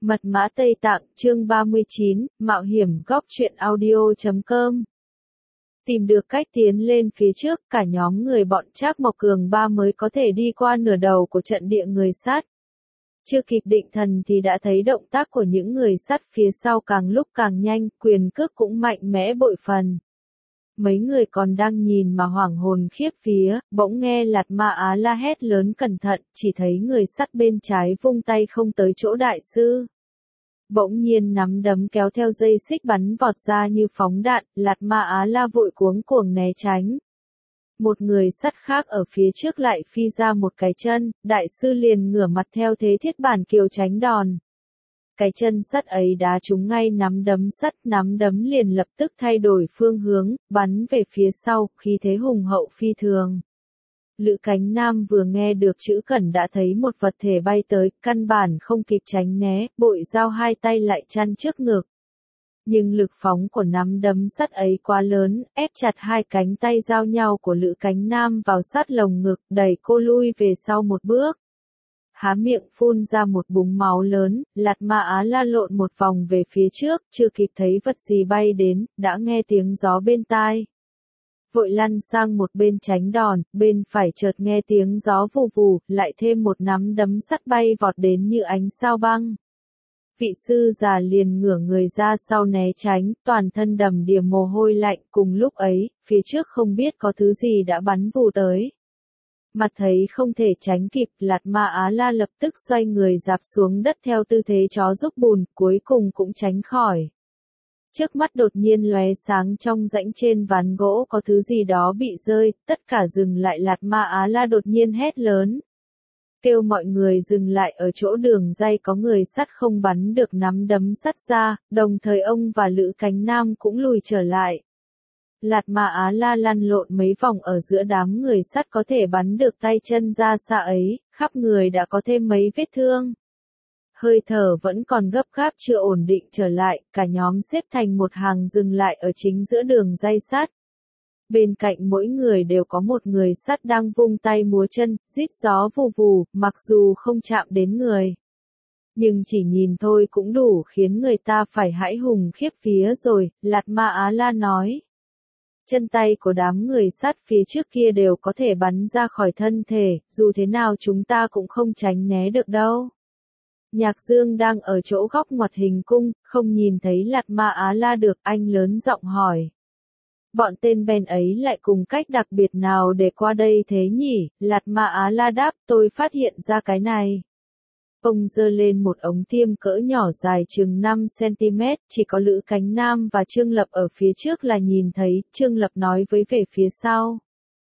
Mật mã Tây Tạng, chương 39, Mạo hiểm góc truyện audio.com. Tìm được cách tiến lên phía trước, cả nhóm người bọn Trác Mộc Cường ba mới có thể đi qua nửa đầu của trận địa người sát. Chưa kịp định thần thì đã thấy động tác của những người sát phía sau càng lúc càng nhanh, quyền cước cũng mạnh mẽ bội phần. Mấy người còn đang nhìn mà hoảng hồn khiếp vía, bỗng nghe Lạt Ma Á La hét lớn cẩn thận, chỉ thấy người sắt bên trái vung tay không tới chỗ đại sư. Bỗng nhiên nắm đấm kéo theo dây xích bắn vọt ra như phóng đạn, Lạt Ma Á La vội cuống cuồng né tránh. Một người sắt khác ở phía trước lại phi ra một cái chân, đại sư liền ngửa mặt theo thế thiết bản kiều tránh đòn. Cái chân sắt ấy đá trúng ngay nắm đấm liền lập tức thay đổi phương hướng, bắn về phía sau, khí thế hùng hậu phi thường. Lữ Cánh Nam vừa nghe được chữ cẩn đã thấy một vật thể bay tới, căn bản không kịp tránh né, bội dao hai tay lại chăn trước ngực. Nhưng lực phóng của nắm đấm sắt ấy quá lớn, ép chặt hai cánh tay giao nhau của Lữ Cánh Nam vào sát lồng ngực, đẩy cô lui về sau một bước. Há miệng phun ra một búng máu lớn, Lạt Ma Á La lộn một vòng về phía trước, chưa kịp thấy vật gì bay đến, đã nghe tiếng gió bên tai. Vội lăn sang một bên tránh đòn, bên phải chợt nghe tiếng gió vù vù, lại thêm một nắm đấm sắt bay vọt đến như ánh sao băng. Vị sư già liền ngửa người ra sau né tránh, toàn thân đầm đìa mồ hôi lạnh, cùng lúc ấy, phía trước không biết có thứ gì đã bắn vù tới. Mặt thấy không thể tránh kịp, Lạt Ma Á La lập tức xoay người dạp xuống đất theo tư thế chó rúc bùn, cuối cùng cũng tránh khỏi. Trước mắt đột nhiên lóe sáng, trong rãnh trên ván gỗ có thứ gì đó bị rơi, tất cả dừng lại. Lạt Ma Á La đột nhiên hét lớn. Kêu mọi người dừng lại ở chỗ đường ray có người sắt không bắn được nắm đấm sắt ra, đồng thời ông và Lữ Cánh Nam cũng lùi trở lại. Lạt Ma Á La lăn lộn mấy vòng ở giữa đám người sắt có thể bắn được tay chân ra xa ấy, khắp người đã có thêm mấy vết thương. Hơi thở vẫn còn gấp gáp chưa ổn định trở lại, cả nhóm xếp thành một hàng dừng lại ở chính giữa đường ray sắt. Bên cạnh mỗi người đều có một người sắt đang vung tay múa chân, rít gió vù vù, mặc dù không chạm đến người. Nhưng chỉ nhìn thôi cũng đủ khiến người ta phải hãi hùng khiếp vía rồi, Lạt Ma Á La nói. Chân tay của đám người sắt phía trước kia đều có thể bắn ra khỏi thân thể, dù thế nào chúng ta cũng không tránh né được đâu. Nhạc Dương đang ở chỗ góc ngoặt hình cung, không nhìn thấy Lạt Ma Á La được, anh lớn giọng hỏi. Bọn tên bèn ấy lại cùng cách đặc biệt nào để qua đây thế nhỉ? Lạt Ma Á La đáp, tôi phát hiện ra cái này. Ông giơ lên một ống tiêm cỡ nhỏ dài chừng 5 cm, chỉ có Lữ Cánh Nam và Trương Lập ở phía trước là nhìn thấy, Trương Lập nói với về phía sau.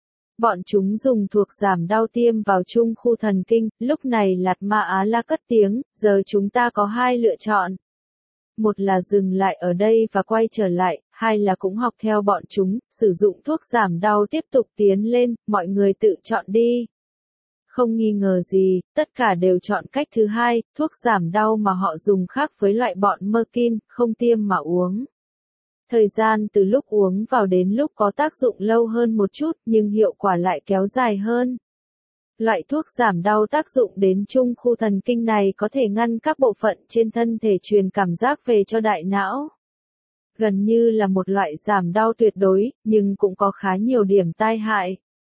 Bọn chúng dùng thuộc giảm đau tiêm vào trung khu thần kinh, lúc này Lạt Ma Á La cất tiếng, giờ chúng ta có hai lựa chọn. Một là dừng lại ở đây và quay trở lại, hai là cũng học theo bọn chúng, sử dụng thuốc giảm đau tiếp tục tiến lên, mọi người tự chọn đi. Không nghi ngờ gì, tất cả đều chọn cách thứ hai, thuốc giảm đau mà họ dùng khác với loại bọn Merkin, không tiêm mà uống. Thời gian từ lúc uống vào đến lúc có tác dụng lâu hơn một chút, nhưng hiệu quả lại kéo dài hơn. Loại thuốc giảm đau tác dụng đến trung khu thần kinh này có thể ngăn các bộ phận trên thân thể truyền cảm giác về cho đại não. Gần như là một loại giảm đau tuyệt đối, nhưng cũng có khá nhiều điểm tai hại.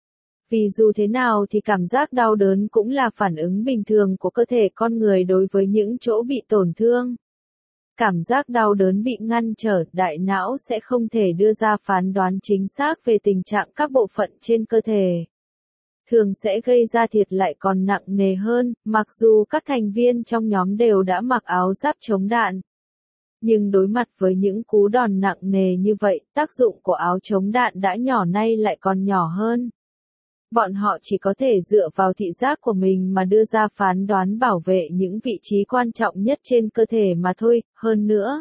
Vì dù thế nào thì cảm giác đau đớn cũng là phản ứng bình thường của cơ thể con người đối với những chỗ bị tổn thương. Cảm giác đau đớn bị ngăn trở, đại não sẽ không thể đưa ra phán đoán chính xác về tình trạng các bộ phận trên cơ thể. Thường sẽ gây ra thiệt lại còn nặng nề hơn, mặc dù các thành viên trong nhóm đều đã mặc áo giáp chống đạn. Nhưng đối mặt với những cú đòn nặng nề như vậy, tác dụng của áo chống đạn đã nhỏ nay lại còn nhỏ hơn. Bọn họ chỉ có thể dựa vào thị giác của mình mà đưa ra phán đoán bảo vệ những vị trí quan trọng nhất trên cơ thể mà thôi, hơn nữa.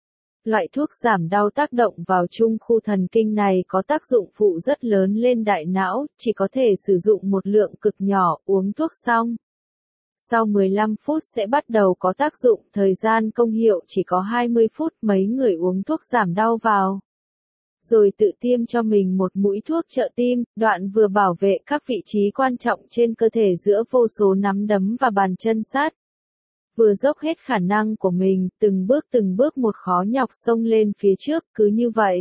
Loại thuốc giảm đau tác động vào trung khu thần kinh này có tác dụng phụ rất lớn lên đại não, chỉ có thể sử dụng một lượng cực nhỏ, uống thuốc xong. Sau 15 phút sẽ bắt đầu có tác dụng, thời gian công hiệu chỉ có 20 phút, mấy người uống thuốc giảm đau vào. Rồi tự tiêm cho mình một mũi thuốc trợ tim, đoạn vừa bảo vệ các vị trí quan trọng trên cơ thể giữa vô số nắm đấm và bàn chân sắt. vừa dốc hết khả năng của mình, từng bước một khó nhọc xông lên phía trước, cứ như vậy.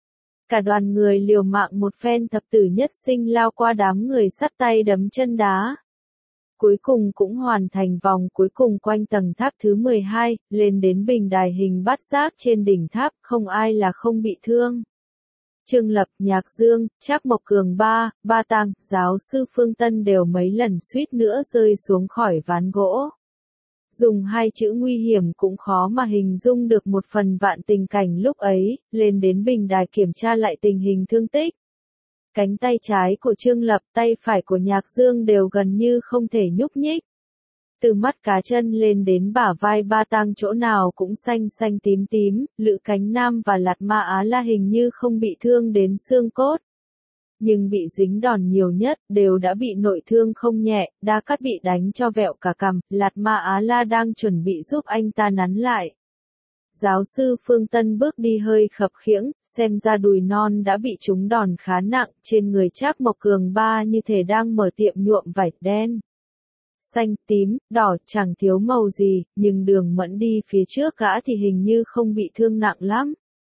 Cả đoàn người liều mạng một phen thập tử nhất sinh lao qua đám người sắt tay đấm chân đá. Cuối cùng cũng hoàn thành vòng cuối cùng quanh tầng tháp thứ 12, lên đến bình đài hình bát giác trên đỉnh tháp, không ai là không bị thương. Trương Lập, Nhạc Dương, Trác Mộc Cường Ba Tang, giáo sư Phương Tân đều mấy lần suýt nữa rơi xuống khỏi ván gỗ. Dùng hai chữ nguy hiểm cũng khó mà hình dung được một phần vạn tình cảnh lúc ấy, lên đến bình đài kiểm tra lại tình hình thương tích. Cánh tay trái của Trương Lập, tay phải của Nhạc Dương đều gần như không thể nhúc nhích. Từ mắt cá chân lên đến bả vai Ba Tang chỗ nào cũng xanh xanh tím tím, Lữ Cánh Nam và Lạt Ma Á La hình như không bị thương đến xương cốt. Nhưng bị dính đòn nhiều nhất, đều đã bị nội thương không nhẹ, Đa Cát bị đánh cho vẹo cả cằm, Lạt Ma Á La đang chuẩn bị giúp anh ta nắn lại. Giáo sư Phương Tân bước đi hơi khập khiễng, xem ra đùi non đã bị trúng đòn khá nặng, trên người Trác Mộc Cường Ba như thể đang mở tiệm nhuộm vải đen. Xanh, tím, đỏ, chẳng thiếu màu gì, nhưng Đường Mẫn đi phía trước gã thì hình như không bị thương nặng lắm.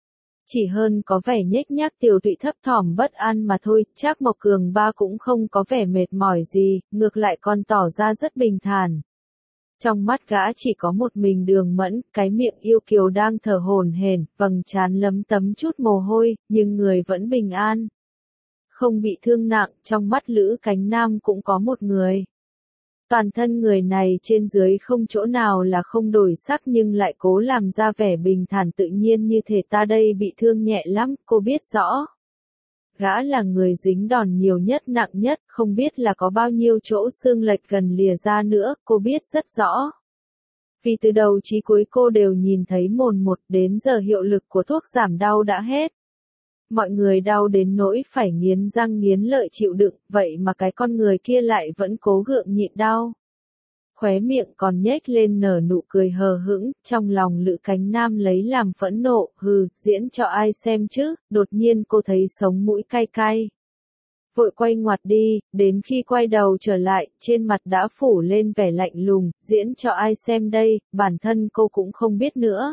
Chỉ hơn có vẻ nhếch nhác tiều tụy thấp thỏm bất an mà thôi, Trác Mộc Cường Ba cũng không có vẻ mệt mỏi gì, ngược lại còn tỏ ra rất bình thản. Trong mắt gã chỉ có một mình Đường Mẫn, cái miệng yêu kiều đang thở hổn hển, vầng trán lấm tấm chút mồ hôi, nhưng người vẫn bình an. Không bị thương nặng, trong mắt Lữ Cánh Nam cũng có một người. Toàn thân người này trên dưới không chỗ nào là không đổi sắc nhưng lại cố làm ra vẻ bình thản tự nhiên như thể ta đây bị thương nhẹ lắm, cô biết rõ. Gã là người dính đòn nhiều nhất nặng nhất, không biết là có bao nhiêu chỗ xương lệch gần lìa ra nữa, cô biết rất rõ. Vì từ đầu chí cuối cô đều nhìn thấy mồn một, đến giờ hiệu lực của thuốc giảm đau đã hết. Mọi người đau đến nỗi phải nghiến răng nghiến lợi chịu đựng, vậy mà cái con người kia lại vẫn cố gượng nhịn đau. Khóe miệng còn nhếch lên nở nụ cười hờ hững, trong lòng Lữ Cánh Nam lấy làm phẫn nộ, diễn cho ai xem chứ, đột nhiên cô thấy sống mũi cay cay. Vội quay ngoặt đi, đến khi quay đầu trở lại, trên mặt đã phủ lên vẻ lạnh lùng, diễn cho ai xem đây, bản thân cô cũng không biết nữa.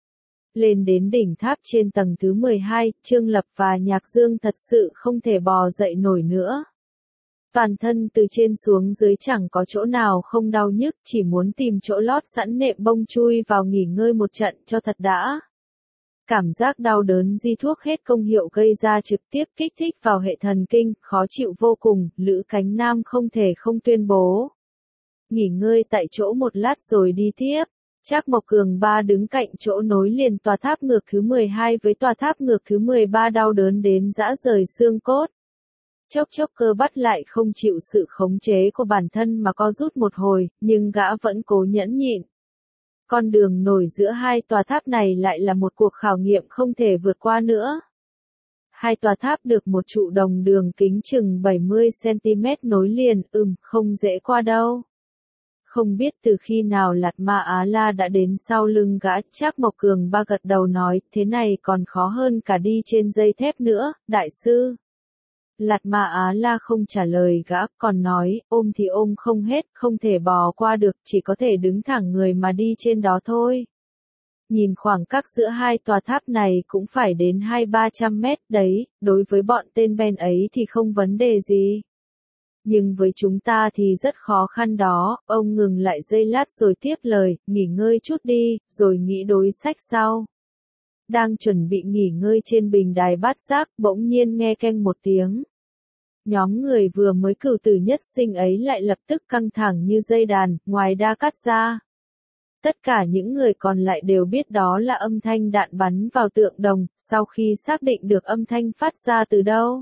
Lên đến đỉnh tháp trên tầng thứ 12, Trương Lập và Nhạc Dương thật sự không thể bò dậy nổi nữa. Toàn thân từ trên xuống dưới chẳng có chỗ nào không đau nhức, chỉ muốn tìm chỗ lót sẵn nệm bông chui vào nghỉ ngơi một trận cho thật đã. Cảm giác đau đớn di thuốc hết công hiệu gây ra trực tiếp kích thích vào hệ thần kinh, khó chịu vô cùng, Lữ Cánh Nam không thể không tuyên bố. Nghỉ ngơi tại chỗ một lát rồi đi tiếp. Trác Mộc Cường Ba đứng cạnh chỗ nối liền tòa tháp ngược thứ 12 với tòa tháp ngược thứ 13 đau đớn đến rã rời xương cốt. Chốc chốc cơ bắp lại không chịu sự khống chế của bản thân mà co rút một hồi, nhưng gã vẫn cố nhẫn nhịn. Con đường nổi giữa hai tòa tháp này lại là một cuộc khảo nghiệm không thể vượt qua nữa. Hai tòa tháp được một trụ đồng đường kính chừng 70 cm nối liền, không dễ qua đâu. Không biết từ khi nào Lạt Ma Á La đã đến sau lưng gã, Trác Mộc Cường Ba gật đầu nói, thế này còn khó hơn cả đi trên dây thép nữa, đại sư. Lạt Ma Á La không trả lời gã, còn nói, ôm thì ôm không hết, không thể bò qua được, chỉ có thể đứng thẳng người mà đi trên đó thôi. Nhìn khoảng cách giữa hai tòa tháp này cũng phải đến 200-300 mét đấy, đối với bọn tên Ben ấy thì không vấn đề gì. Nhưng với chúng ta thì rất khó khăn đó, ông ngừng lại giây lát rồi tiếp lời, nghỉ ngơi chút đi, rồi nghĩ đối sách sau. Đang chuẩn bị nghỉ ngơi trên bình đài bát giác, bỗng nhiên nghe keng một tiếng. Nhóm người vừa mới cửu tử nhất sinh ấy lại lập tức căng thẳng như dây đàn, ngoài Đa Cát ra. Tất cả những người còn lại đều biết đó là âm thanh đạn bắn vào tượng đồng, sau khi xác định được âm thanh phát ra từ đâu.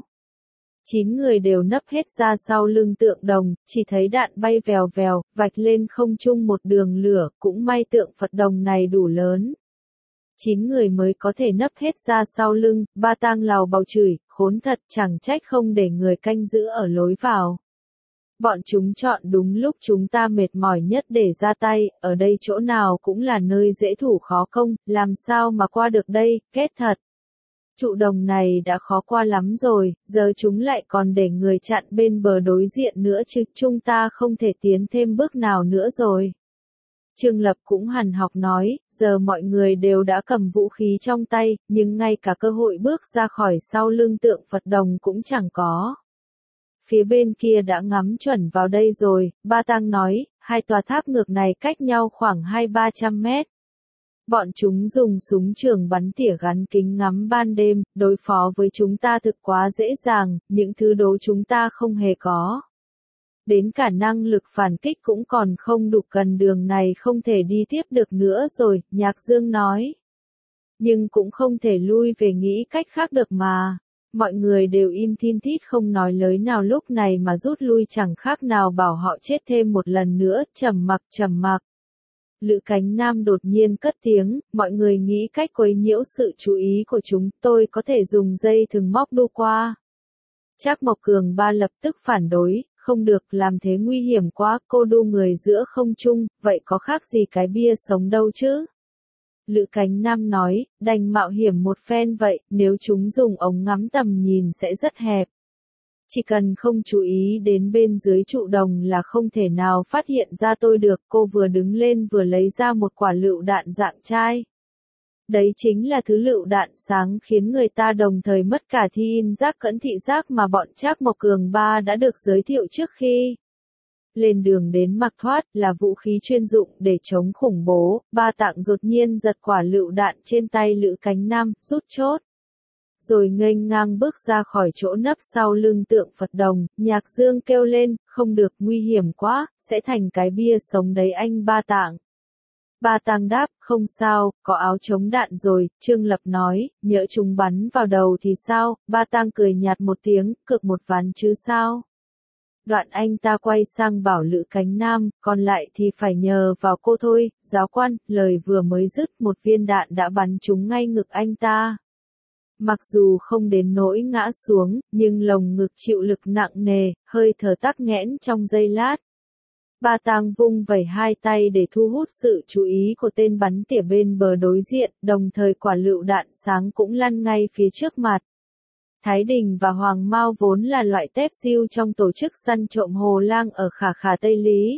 9 người đều nấp hết ra sau lưng tượng đồng, chỉ thấy đạn bay vèo vèo, vạch lên không trung một đường lửa, cũng may tượng Phật đồng này đủ lớn. 9 người mới có thể nấp hết ra sau lưng, Ba Tang lào bào chửi, khốn thật, chẳng trách không để người canh giữ ở lối vào. Bọn chúng chọn đúng lúc chúng ta mệt mỏi nhất để ra tay, ở đây chỗ nào cũng là nơi dễ thủ khó công, làm sao mà qua được đây, kết thật. Trụ đồng này đã khó qua lắm rồi, giờ chúng lại còn để người chặn bên bờ đối diện nữa chứ, chúng ta không thể tiến thêm bước nào nữa rồi. Trương Lập cũng hằn học nói, giờ mọi người đều đã cầm vũ khí trong tay, nhưng ngay cả cơ hội bước ra khỏi sau lưng tượng Phật đồng cũng chẳng có. Phía bên kia đã ngắm chuẩn vào đây rồi, Ba Tăng nói, hai tòa tháp ngược này cách nhau khoảng 200-300 mét. Bọn chúng dùng súng trường bắn tỉa gắn kính ngắm ban đêm, đối phó với chúng ta thực quá dễ dàng, những thứ đố chúng ta không hề có. Đến cả năng lực phản kích cũng còn không đủ, cần đường này không thể đi tiếp được nữa rồi, Nhạc Dương nói. Nhưng cũng không thể lui về nghĩ cách khác được mà. Mọi người đều im thin thít không nói lời nào, lúc này mà rút lui chẳng khác nào bảo họ chết thêm một lần nữa, trầm mặc. Lữ Cánh Nam đột nhiên cất tiếng, mọi người nghĩ cách quấy nhiễu sự chú ý của chúng, tôi có thể dùng dây thừng móc đu qua. Trác Mộc Cường Ba lập tức phản đối, không được, làm thế nguy hiểm quá, cô đu người giữa không trung, vậy có khác gì cái bia sống đâu chứ? Lữ Cánh Nam nói, đành mạo hiểm một phen vậy, nếu chúng dùng ống ngắm tầm nhìn sẽ rất hẹp. Chỉ cần không chú ý đến bên dưới trụ đồng là không thể nào phát hiện ra tôi được. Cô vừa đứng lên vừa lấy ra một quả lựu đạn dạng chai. Đấy chính là thứ lựu đạn sáng khiến người ta đồng thời mất cả thính giác cận thị giác mà bọn Trác Mộc Cường Ba đã được giới thiệu trước khi lên đường đến Mạc Thoát, là vũ khí chuyên dụng để chống khủng bố. Ba Tạng đột nhiên giật quả lựu đạn trên tay Lữ Cánh Nam, rút chốt. Rồi nghênh ngang bước ra khỏi chỗ nấp sau lưng tượng Phật đồng. Nhạc Dương kêu lên, không được, nguy hiểm quá, sẽ thành cái bia sống đấy anh Ba Tạng. Ba Tạng đáp, không sao, có áo chống đạn rồi. Trương Lập nói, nhỡ chúng bắn vào đầu thì sao? Ba Tạng cười nhạt một tiếng, cược một ván chứ sao? Đoạn anh ta quay sang bảo Lữ Cánh Nam, còn lại thì phải nhờ vào cô thôi. Giáo quan, lời vừa mới dứt, một viên đạn đã bắn trúng ngay ngực anh ta. Mặc dù không đến nỗi ngã xuống, nhưng lồng ngực chịu lực nặng nề, hơi thở tắc nghẽn trong giây lát. Ba Tạng vung vẩy hai tay để thu hút sự chú ý của tên bắn tỉa bên bờ đối diện, đồng thời quả lựu đạn sáng cũng lăn ngay phía trước mặt. Thái Đình và Hoàng Mao vốn là loại tép diêu trong tổ chức săn trộm Hồ Lang ở Khả Khả Tây Lý.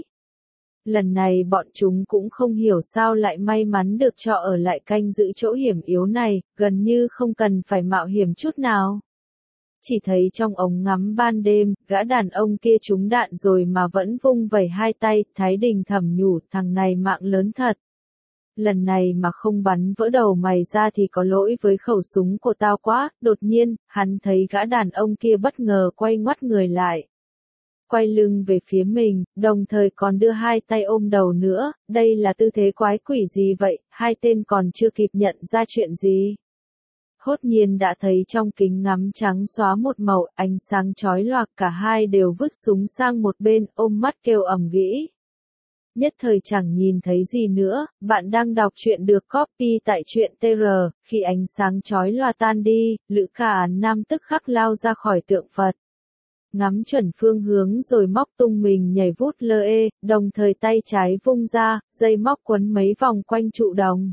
Lần này bọn chúng cũng không hiểu sao lại may mắn được cho ở lại canh giữ chỗ hiểm yếu này, gần như không cần phải mạo hiểm chút nào. Chỉ thấy trong ống ngắm ban đêm, gã đàn ông kia trúng đạn rồi mà vẫn vung vẩy hai tay, Thái Đình thầm nhủ, thằng này mạng lớn thật. Lần này mà không bắn vỡ đầu mày ra thì có lỗi với khẩu súng của tao quá. Đột nhiên, hắn thấy gã đàn ông kia bất ngờ quay ngoắt người lại. Quay lưng về phía mình, đồng thời còn đưa hai tay ôm đầu nữa. Đây là tư thế quái quỷ gì vậy? Hai tên còn chưa kịp nhận ra chuyện gì. Hốt nhiên đã thấy trong kính ngắm trắng xóa một màu, ánh sáng chói lòa, cả hai đều vứt súng sang một bên, ôm mắt kêu ầm ĩ. Nhất thời chẳng nhìn thấy gì nữa. Bạn đang đọc truyện được copy tại truyện TR. Khi ánh sáng chói lòa tan đi, Lữ Khả Nam tức khắc lao ra khỏi tượng Phật. Ngắm chuẩn phương hướng rồi móc tung mình nhảy vút lơ ê, đồng thời tay trái vung ra, dây móc quấn mấy vòng quanh trụ đồng.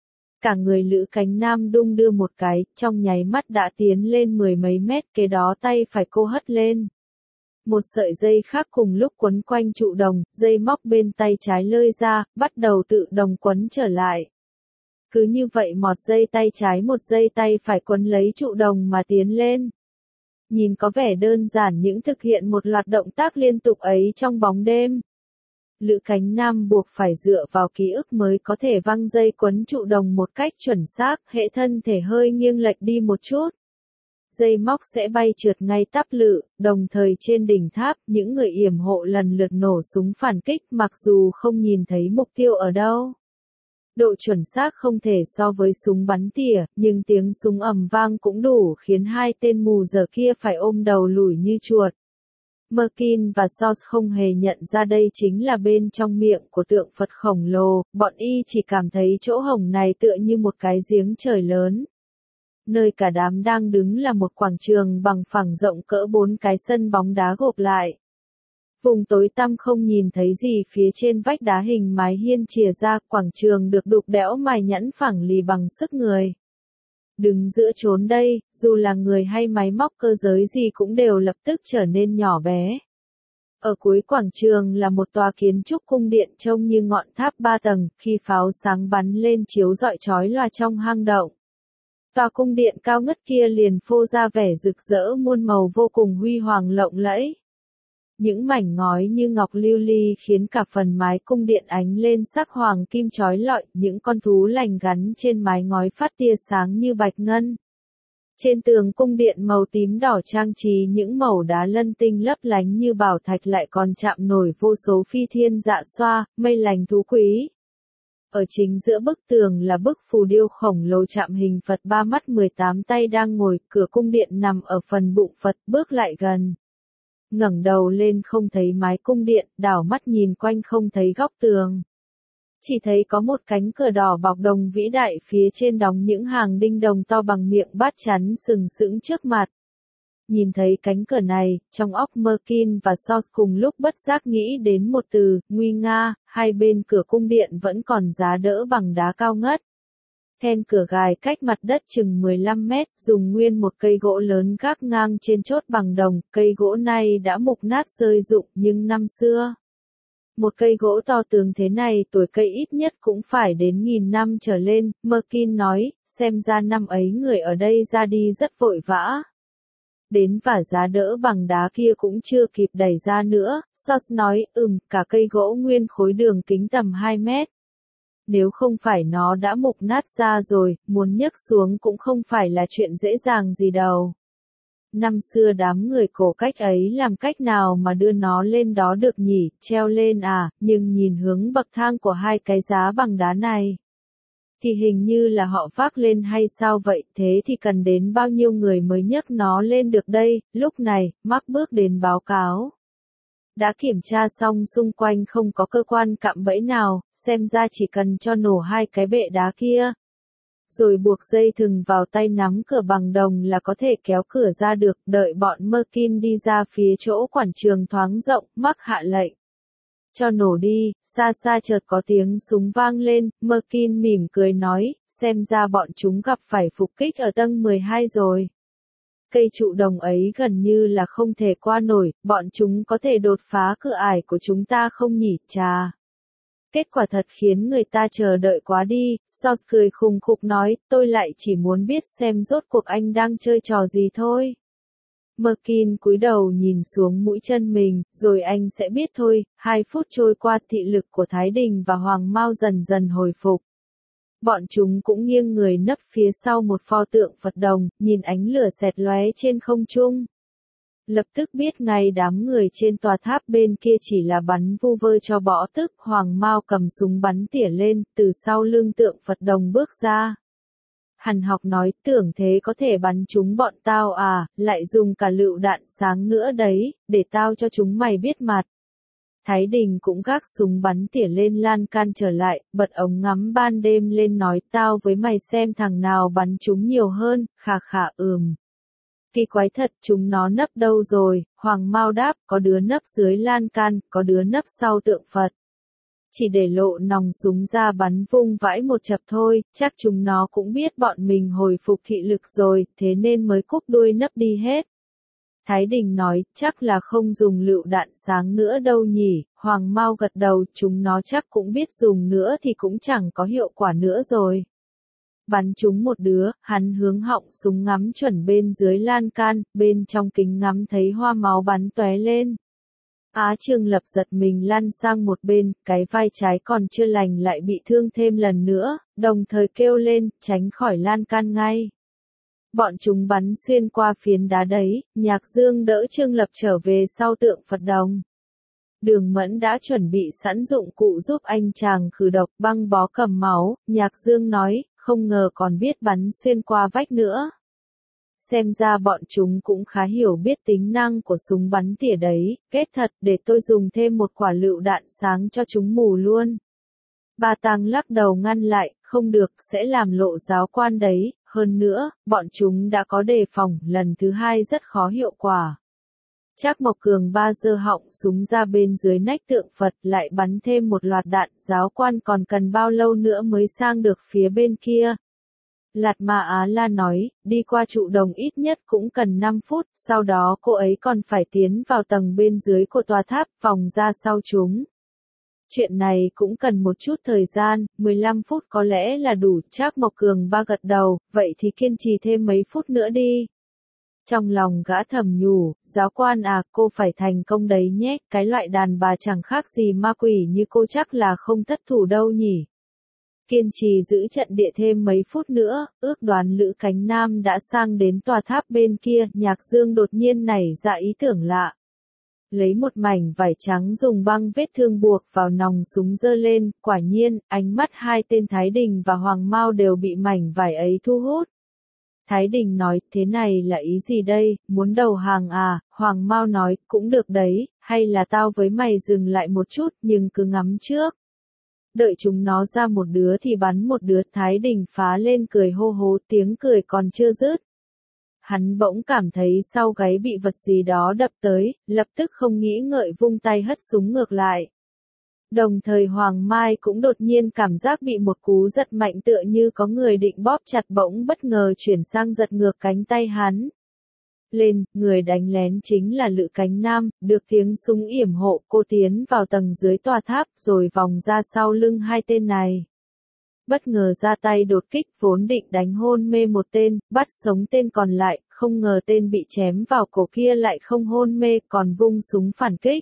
Cả người Lữ Cánh Nam đung đưa một cái, trong nháy mắt đã tiến lên 10 mấy mét, kế đó tay phải cô hất lên. Một sợi dây khác cùng lúc quấn quanh trụ đồng, dây móc bên tay trái lơi ra, bắt đầu tự động quấn trở lại. Cứ như vậy một dây tay trái một dây tay phải quấn lấy trụ đồng mà tiến lên. Nhìn có vẻ đơn giản nhưng thực hiện một loạt động tác liên tục ấy trong bóng đêm. Lữ Cánh Nam buộc phải dựa vào ký ức mới có thể văng dây quấn trụ đồng một cách chuẩn xác, hệ thân thể hơi nghiêng lệch đi một chút. Dây móc sẽ bay trượt ngay tắp lự, đồng thời trên đỉnh tháp, những người yểm hộ lần lượt nổ súng phản kích mặc dù không nhìn thấy mục tiêu ở đâu. Độ chuẩn xác không thể so với súng bắn tỉa, nhưng tiếng súng ầm vang cũng đủ khiến hai tên mù dở kia phải ôm đầu lủi như chuột. Merkin và Sos không hề nhận ra đây chính là bên trong miệng của tượng Phật khổng lồ, bọn y chỉ cảm thấy chỗ hổng này tựa như một cái giếng trời lớn. Nơi cả đám đang đứng là một quảng trường bằng phẳng rộng cỡ 4 cái sân bóng đá gộp lại. Vùng tối tăm không nhìn thấy gì phía trên vách đá hình mái hiên chìa ra, quảng trường được đục đẽo mài nhẵn phẳng lì bằng sức người. Đứng giữa chốn đây, dù là người hay máy móc cơ giới gì cũng đều lập tức trở nên nhỏ bé. Ở cuối quảng trường là một tòa kiến trúc cung điện trông như ngọn tháp 3 tầng, khi pháo sáng bắn lên chiếu rọi chói lòa trong hang động. Tòa cung điện cao ngất kia liền phô ra vẻ rực rỡ muôn màu vô cùng huy hoàng lộng lẫy. Những mảnh ngói như ngọc lưu ly khiến cả phần mái cung điện ánh lên sắc hoàng kim chói lọi, những con thú lành gắn trên mái ngói phát tia sáng như bạch ngân. Trên tường cung điện màu tím đỏ trang trí những mẩu đá lân tinh lấp lánh như bảo thạch lại còn chạm nổi vô số phi thiên dạ xoa, mây lành thú quý. Ở chính giữa bức tường là bức phù điêu khổng lồ chạm hình Phật 3 mắt 18 tay đang ngồi, cửa cung điện nằm ở phần bụng Phật, bước lại gần. Ngẩng đầu lên không thấy mái cung điện, đảo mắt nhìn quanh không thấy góc tường. Chỉ thấy có một cánh cửa đỏ bọc đồng vĩ đại phía trên đóng những hàng đinh đồng to bằng miệng bát chắn sừng sững trước mặt. Nhìn thấy cánh cửa này, trong óc Merkin và Sos cùng lúc bất giác nghĩ đến một từ, nguy nga, hai bên cửa cung điện vẫn còn giá đỡ bằng đá cao ngất. Then cửa gài cách mặt đất chừng 15 mét, dùng nguyên một cây gỗ lớn gác ngang trên chốt bằng đồng, cây gỗ này đã mục nát rơi rụng nhưng năm xưa. Một cây gỗ to tướng thế này tuổi cây ít nhất cũng phải đến 1000 năm trở lên, Merkin nói, xem ra năm ấy người ở đây ra đi rất vội vã. Đến và giá đỡ bằng đá kia cũng chưa kịp đẩy ra nữa, Sos nói, cả cây gỗ nguyên khối đường kính tầm 2 mét. Nếu không phải nó đã mục nát ra rồi, muốn nhấc xuống cũng không phải là chuyện dễ dàng gì đâu. Năm xưa đám người cổ cách ấy làm cách nào mà đưa nó lên đó được nhỉ, treo lên à, nhưng nhìn hướng bậc thang của hai cái giá bằng đá này. Thì hình như là họ vác lên hay sao vậy, thế thì cần đến bao nhiêu người mới nhấc nó lên được đây, lúc này, Mark bước đến báo cáo. Đã kiểm tra xong xung quanh không có cơ quan cạm bẫy nào, xem ra chỉ cần cho nổ hai cái bệ đá kia. Rồi buộc dây thừng vào tay nắm cửa bằng đồng là có thể kéo cửa ra được, đợi bọn Merkin đi ra phía chỗ quảng trường thoáng rộng, Mark hạ lệnh. Cho nổ đi, xa xa chợt có tiếng súng vang lên, Merkin mỉm cười nói, xem ra bọn chúng gặp phải phục kích ở tầng 12 rồi. Cây trụ đồng ấy gần như là không thể qua nổi, bọn chúng có thể đột phá cửa ải của chúng ta không nhỉ, chà. Kết quả thật khiến người ta chờ đợi quá đi, Sos cười khùng khục nói, tôi lại chỉ muốn biết xem rốt cuộc anh đang chơi trò gì thôi. Merkin cúi đầu nhìn xuống mũi chân mình, rồi anh sẽ biết thôi. 2 phút trôi qua, thị lực của Thái Đình và Hoàng Mao dần dần hồi phục. Bọn chúng cũng nghiêng người nấp phía sau một pho tượng Phật đồng, nhìn ánh lửa xẹt lóe trên không trung. Lập tức biết ngay đám người trên tòa tháp bên kia chỉ là bắn vu vơ cho bỏ tức. Hoàng Mao cầm súng bắn tỉa lên, từ sau lưng tượng Phật đồng bước ra. Hàn Học nói, tưởng thế có thể bắn chúng bọn tao à, lại dùng cả lựu đạn sáng nữa đấy, để tao cho chúng mày biết mặt. Thái Đình cũng gác súng bắn tỉa lên lan can trở lại, bật ống ngắm ban đêm lên nói, tao với mày xem thằng nào bắn chúng nhiều hơn, khà khà. Kỳ quái thật, chúng nó nấp đâu rồi? Hoàng Mao đáp, có đứa nấp dưới lan can, có đứa nấp sau tượng Phật. Chỉ để lộ nòng súng ra bắn vung vãi một chập thôi, chắc chúng nó cũng biết bọn mình hồi phục thị lực rồi, thế nên mới cúp đuôi nấp đi hết. Thái Đình nói, chắc là không dùng lựu đạn sáng nữa đâu nhỉ, Hoàng Mao gật đầu, chúng nó chắc cũng biết dùng nữa thì cũng chẳng có hiệu quả nữa rồi. Bắn chúng một đứa, hắn hướng họng súng ngắm chuẩn bên dưới lan can, bên trong kính ngắm thấy hoa máu bắn tóe lên. Á Trương Lập giật mình lăn sang một bên, cái vai trái còn chưa lành lại bị thương thêm lần nữa, đồng thời kêu lên, tránh khỏi lan can ngay. Bọn chúng bắn xuyên qua phiến đá đấy, Nhạc Dương đỡ Trương Lập trở về sau tượng Phật đồng. Đường Mẫn đã chuẩn bị sẵn dụng cụ giúp anh chàng khử độc, băng bó cầm máu, Nhạc Dương nói, không ngờ còn biết bắn xuyên qua vách nữa. Xem ra bọn chúng cũng khá hiểu biết tính năng của súng bắn tỉa đấy, kết thật, để tôi dùng thêm một quả lựu đạn sáng cho chúng mù luôn. Ba Tăng lắc đầu ngăn lại, không được, sẽ làm lộ giáo quan đấy, hơn nữa, bọn chúng đã có đề phòng, lần thứ hai rất khó hiệu quả. Trác Mộc Cường giơ họng súng ra bên dưới nách tượng Phật, lại bắn thêm một loạt đạn, giáo quan còn cần bao lâu nữa mới sang được phía bên kia. Lạt Ma Á La nói, đi qua trụ đồng ít nhất cũng cần 5 phút, sau đó cô ấy còn phải tiến vào tầng bên dưới của tòa tháp, vòng ra sau chúng. Chuyện này cũng cần một chút thời gian, 15 phút có lẽ là đủ, Trác Mộc Cường Ba gật đầu, vậy thì kiên trì thêm mấy phút nữa đi. Trong lòng gã thầm nhủ, giáo quan à, cô phải thành công đấy nhé, cái loại đàn bà chẳng khác gì ma quỷ như cô chắc là không thất thủ đâu nhỉ. Kiên trì giữ trận địa thêm mấy phút nữa, ước đoán Lữ Cánh Nam đã sang đến tòa tháp bên kia, Nhạc Dương đột nhiên nảy ra ý tưởng lạ. Lấy một mảnh vải trắng dùng băng vết thương buộc vào nòng súng giơ lên, quả nhiên, ánh mắt hai tên Thái Đình và Hoàng Mao đều bị mảnh vải ấy thu hút. Thái Đình nói, thế này là ý gì đây, muốn đầu hàng à? Hoàng Mao nói, cũng được đấy, hay là tao với mày dừng lại một chút, nhưng cứ ngắm trước. Đợi chúng nó ra một đứa thì bắn một đứa. Thái Đình phá lên cười hô hố, tiếng cười còn chưa dứt. Hắn bỗng cảm thấy sau gáy bị vật gì đó đập tới, lập tức không nghĩ ngợi vung tay hất súng ngược lại. Đồng thời Hoàng Mai cũng đột nhiên cảm giác bị một cú giật mạnh tựa như có người định bóp chặt, bỗng bất ngờ chuyển sang giật ngược cánh tay hắn. Lên, người đánh lén chính là Lữ Cánh Nam, được tiếng súng yểm hộ, cô tiến vào tầng dưới tòa tháp rồi vòng ra sau lưng hai tên này. Bất ngờ ra tay đột kích, vốn định đánh hôn mê một tên, bắt sống tên còn lại, không ngờ tên bị chém vào cổ kia lại không hôn mê, còn vung súng phản kích.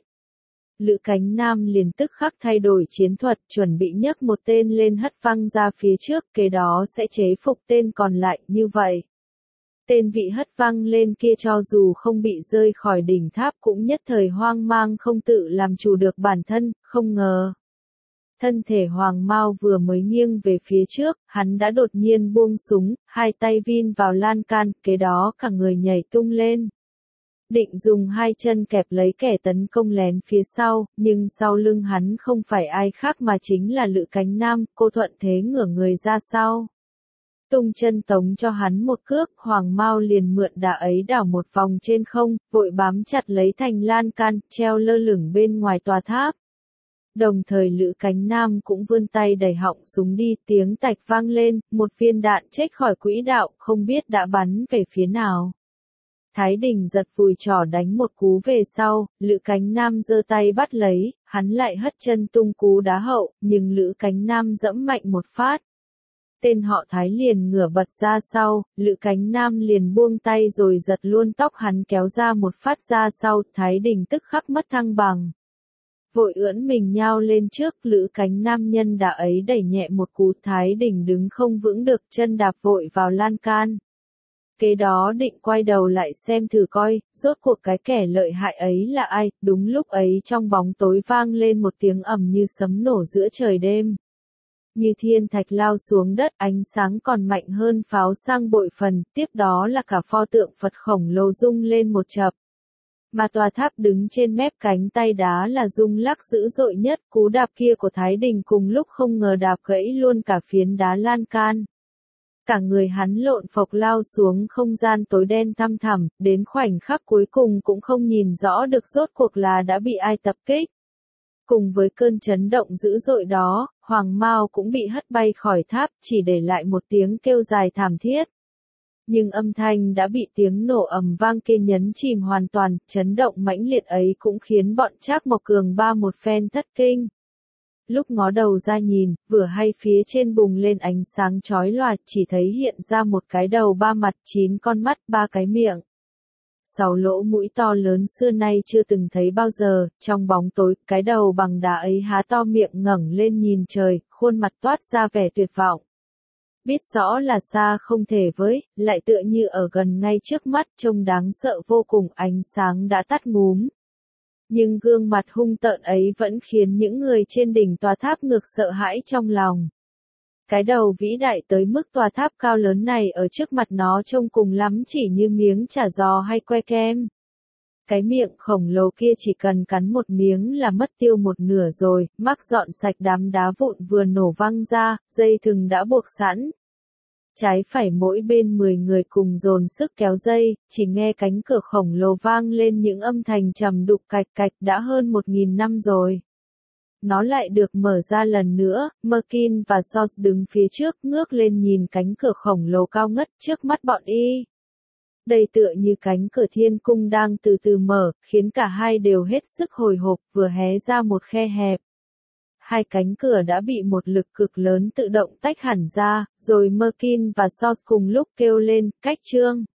Lữ Cánh Nam liền tức khắc thay đổi chiến thuật, chuẩn bị nhấc một tên lên hất văng ra phía trước, kế đó sẽ chế phục tên còn lại, như vậy. Tên bị hất văng lên kia cho dù không bị rơi khỏi đỉnh tháp cũng nhất thời hoang mang không tự làm chủ được bản thân, không ngờ. Thân thể Hoàng Mao vừa mới nghiêng về phía trước, hắn đã đột nhiên buông súng, hai tay vin vào lan can, kế đó cả người nhảy tung lên. Định dùng hai chân kẹp lấy kẻ tấn công lén phía sau, nhưng sau lưng hắn không phải ai khác mà chính là Lữ Cánh Nam, cô thuận thế ngửa người ra sau. Tung chân tống cho hắn một cước, Hoàng Mao liền mượn đà ấy đảo một vòng trên không, vội bám chặt lấy thành lan can, treo lơ lửng bên ngoài tòa tháp. Đồng thời Lữ Cánh Nam cũng vươn tay đẩy họng súng đi, tiếng tạch vang lên, một viên đạn chếch khỏi quỹ đạo, không biết đã bắn về phía nào. Thái Đình giật vùi trỏ đánh một cú về sau, Lữ Cánh Nam giơ tay bắt lấy, hắn lại hất chân tung cú đá hậu, nhưng Lữ Cánh Nam giẫm mạnh một phát. Tên họ Thái liền ngửa bật ra sau, Lữ Cánh Nam liền buông tay rồi giật luôn tóc hắn kéo ra một phát ra sau, Thái Đình tức khắc mất thăng bằng. Vội ưỡn mình nhao lên trước, Lữ Cánh Nam nhân đà ấy đẩy nhẹ một cú, Thái Đình đứng không vững được, chân đạp vội vào lan can. Kế đó định quay đầu lại xem thử coi, rốt cuộc cái kẻ lợi hại ấy là ai, đúng lúc ấy trong bóng tối vang lên một tiếng ầm như sấm nổ giữa trời đêm. Như thiên thạch lao xuống đất, ánh sáng còn mạnh hơn pháo sang bội phần, tiếp đó là cả pho tượng Phật khổng lồ rung lên một chập. Mà tòa tháp đứng trên mép cánh tay đá là rung lắc dữ dội nhất, cú đạp kia của Thái Đình cùng lúc không ngờ đạp gãy luôn cả phiến đá lan can. Cả người hắn lộn phộc lao xuống không gian tối đen thăm thẳm, đến khoảnh khắc cuối cùng cũng không nhìn rõ được rốt cuộc là đã bị ai tập kích. Cùng với cơn chấn động dữ dội đó, Hoàng Mao cũng bị hất bay khỏi tháp, chỉ để lại một tiếng kêu dài thảm thiết. Nhưng âm thanh đã bị tiếng nổ ầm vang kia nhấn chìm hoàn toàn, chấn động mãnh liệt ấy cũng khiến bọn Trác Mộc Cường Ba một phen thất kinh. Lúc ngó đầu ra nhìn, vừa hay phía trên bùng lên ánh sáng chói lòa, chỉ thấy hiện ra một cái đầu ba mặt, 9 con mắt, 3 cái miệng. 6 lỗ mũi to lớn xưa nay chưa từng thấy bao giờ, trong bóng tối, cái đầu bằng đá ấy há to miệng ngẩng lên nhìn trời, khuôn mặt toát ra vẻ tuyệt vọng. Biết rõ là xa không thể với, lại tựa như ở gần ngay trước mắt, trông đáng sợ vô cùng, ánh sáng đã tắt ngúm. Nhưng gương mặt hung tợn ấy vẫn khiến những người trên đỉnh tòa tháp ngược sợ hãi trong lòng. Cái đầu vĩ đại tới mức tòa tháp cao lớn này ở trước mặt nó trông cùng lắm chỉ như miếng chả giò hay que kem. Cái miệng khổng lồ kia chỉ cần cắn một miếng là mất tiêu một nửa rồi, mắc dọn sạch đám đá vụn vừa nổ văng ra, dây thừng đã buộc sẵn. Trái phải mỗi bên 10 người cùng dồn sức kéo dây, chỉ nghe cánh cửa khổng lồ vang lên những âm thanh trầm đục cạch cạch, đã hơn 1000 năm rồi. nó lại được mở ra lần nữa, Merkin và George đứng phía trước ngước lên nhìn cánh cửa khổng lồ cao ngất trước mắt bọn y. Đây tựa như cánh cửa thiên cung đang từ từ mở, khiến cả hai đều hết sức hồi hộp, vừa hé ra một khe hẹp. Hai cánh cửa đã bị một lực cực lớn tự động tách hẳn ra, rồi Merkin và George cùng lúc kêu lên, cách trương.